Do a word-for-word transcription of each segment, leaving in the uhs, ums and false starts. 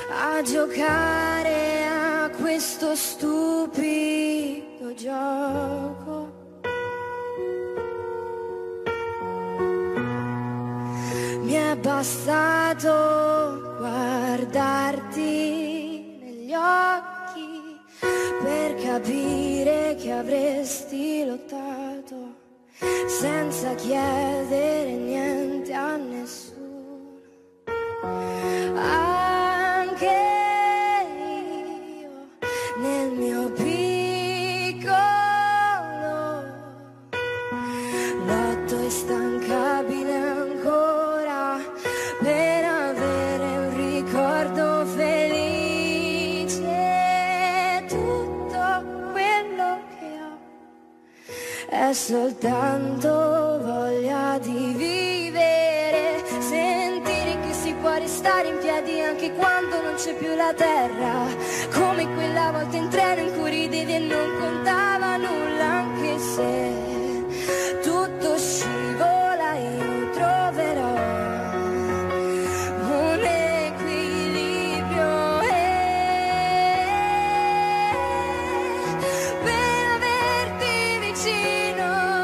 a giocare a questo stupido gioco. Mi è bastato guardarti negli occhi per capire che avresti lottato senza chiedere niente a nessuno. Anche io nel mio piccolo lotto instancabile ancora per avere un ricordo felice. Tutto quello che ho è soltanto voglia di vivere, sentire che si può restare in piedi anche quando non c'è più la terra, come quella volta in treno in cui ridevi e non contava nulla, anche se tutto scivola io troverò un equilibrio e per averti vicino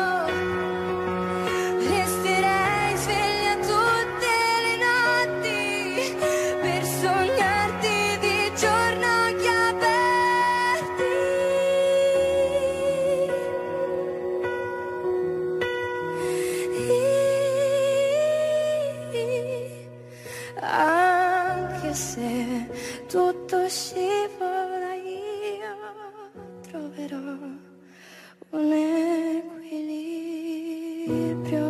resterei sveglia tutte le notti per sognarti di giorno occhi aperti. Anche se tutto scivola io troverò un equilibrio.